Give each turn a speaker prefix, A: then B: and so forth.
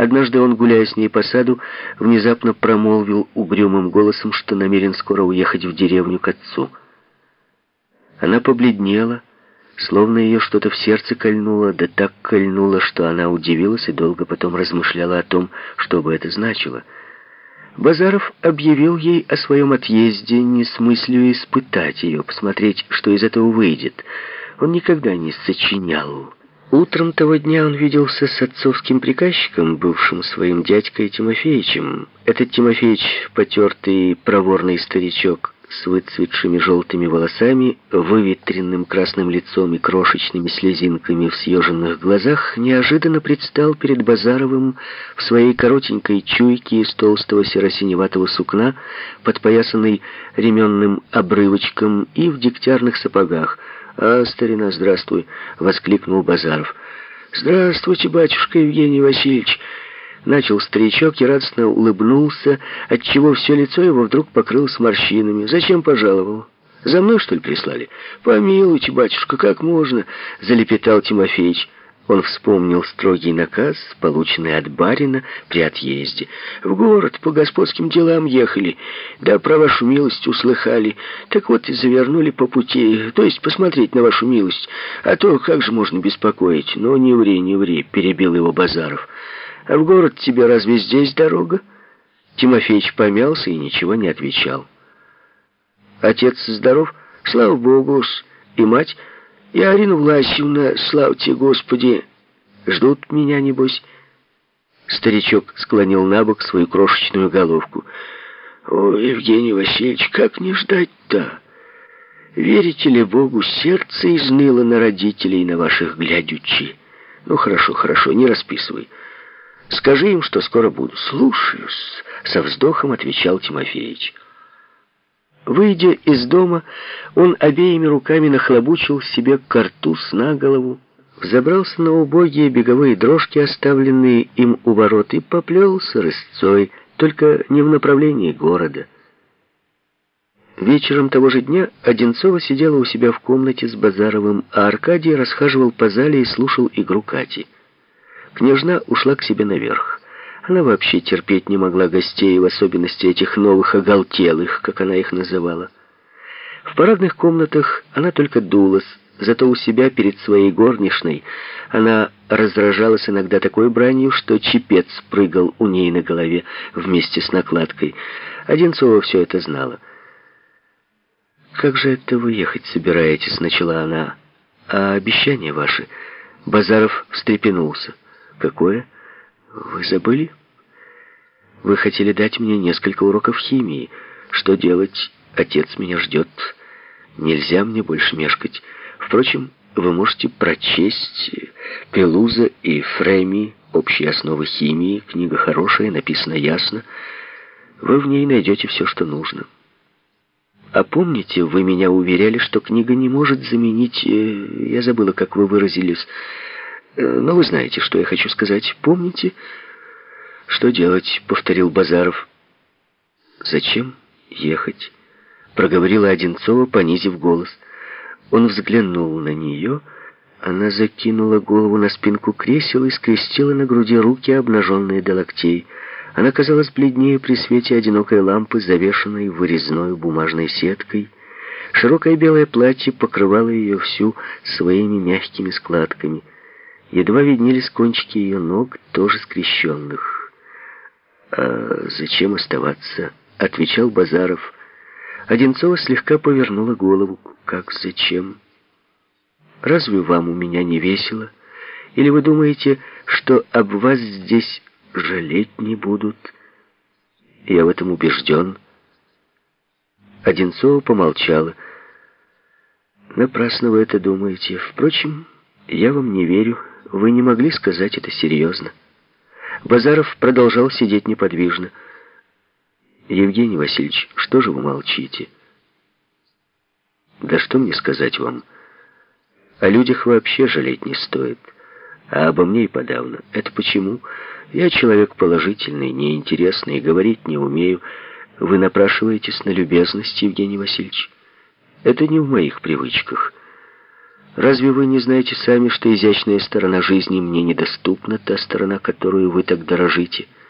A: Однажды он, гуляя с ней по саду, внезапно промолвил угрюмым голосом, что намерен скоро уехать в деревню к отцу. Она побледнела, словно ее что-то в сердце кольнуло, да так кольнуло, что она удивилась и долго потом размышляла о том, что бы это значило. Базаров объявил ей о своем отъезде не с мыслью испытать ее, посмотреть, что из этого выйдет. Он никогда не сочинял. Утром того дня он виделся с отцовским приказчиком, бывшим своим дядькой Тимофеичем. Этот Тимофеич, потертый проворный старичок с выцветшими желтыми волосами, выветренным красным лицом и крошечными слезинками в съеженных глазах, неожиданно предстал перед Базаровым в своей коротенькой чуйке из толстого серо-синеватого сукна, подпоясанной ременным обрывочком и в дегтярных сапогах. «А, старина, здравствуй!» — воскликнул Базаров. «Здравствуйте, батюшка Евгений Васильевич!» Начал старичок и радостно улыбнулся, отчего все лицо его вдруг покрылось морщинами. «Зачем пожаловал? За мной, что ли, прислали?» «Помилуйте, батюшка, как можно?» — залепетал Тимофеич. Он вспомнил строгий наказ, полученный от барина при отъезде. «В город по господским делам ехали, да про вашу милость услыхали. Так вот и завернули по пути, то есть посмотреть на вашу милость. А то как же можно беспокоить?» «Ну, не ври», — перебил его Базаров. «А в город тебе разве здесь дорога?» Тимофеич помялся и ничего не отвечал. «Отец здоров?» «Слава Богу, и мать?» «И Арина Власьевна, слава тебе, Господи, ждут меня, небось?» Старичок склонил набок свою крошечную головку. «О, Евгений Васильевич, как не ждать-то? Верите ли Богу, сердце изныло на родителей, на ваших глядючи. Ну, хорошо, не расписывай. Скажи им, что скоро буду». «Слушаюсь», — со вздохом отвечал Тимофеич. Выйдя из дома, он обеими руками нахлобучил себе картуз на голову, взобрался на убогие беговые дрожки, оставленные им у ворот, и поплелся рысцой, только не в направлении города. Вечером того же дня Одинцова сидела у себя в комнате с Базаровым, а Аркадий расхаживал по зале и слушал игру Кати. Княжна ушла к себе наверх. Она вообще терпеть не могла гостей, в особенности этих новых оголтелых, как она их называла. В парадных комнатах она только дулась, зато у себя перед своей горничной она разражалась иногда такой бранью, что чепец прыгал у ней на голове вместе с накладкой. Одинцова все это знала. «Как же это вы ехать собираетесь?» — начала она. «А обещания ваши?» Базаров встрепенулся. «Какое? Вы забыли? Вы хотели дать мне несколько уроков химии. Что делать? Отец меня ждет. Нельзя мне больше мешкать. Впрочем, вы можете прочесть Пелуза и Фреми, общие основы химии. Книга хорошая, написана ясно. Вы в ней найдете все, что нужно. А помните, вы меня уверяли, что книга не может заменить... Я забыла, как вы выразились... Но вы знаете, что я хочу сказать. Помните? Что делать? Повторил Базаров. Зачем ехать? Проговорила Одинцова, понизив голос. Он взглянул на нее. Она закинула голову на спинку кресела и скрестила на груди руки, обнаженные до локтей. Она казалась бледнее при свете одинокой лампы, завешенной вырезной бумажной сеткой. Широкое белое платье покрывало ее всю своими мягкими складками. Едва виднелись кончики ее ног, тоже скрещенных. «А зачем оставаться?» — отвечал Базаров. Одинцова слегка повернула голову. «Как зачем? Разве вам у меня не весело? Или вы думаете, что об вас здесь жалеть не будут? Я в этом убежден». Одинцова помолчала. «Напрасно вы это думаете. Впрочем, я вам не верю. Вы не могли сказать это серьезно». Базаров продолжал сидеть неподвижно. «Евгений Васильевич, что же вы молчите?» «Да что мне сказать вам? О людях вообще жалеть не стоит, а обо мне и подавно. Это почему? Я человек положительный, неинтересный, говорить не умею. Вы напрашиваетесь на любезность, Евгений Васильевич. Это не в моих привычках. Разве вы не знаете сами, что изящная сторона жизни мне недоступна, та сторона, которую вы так дорожите?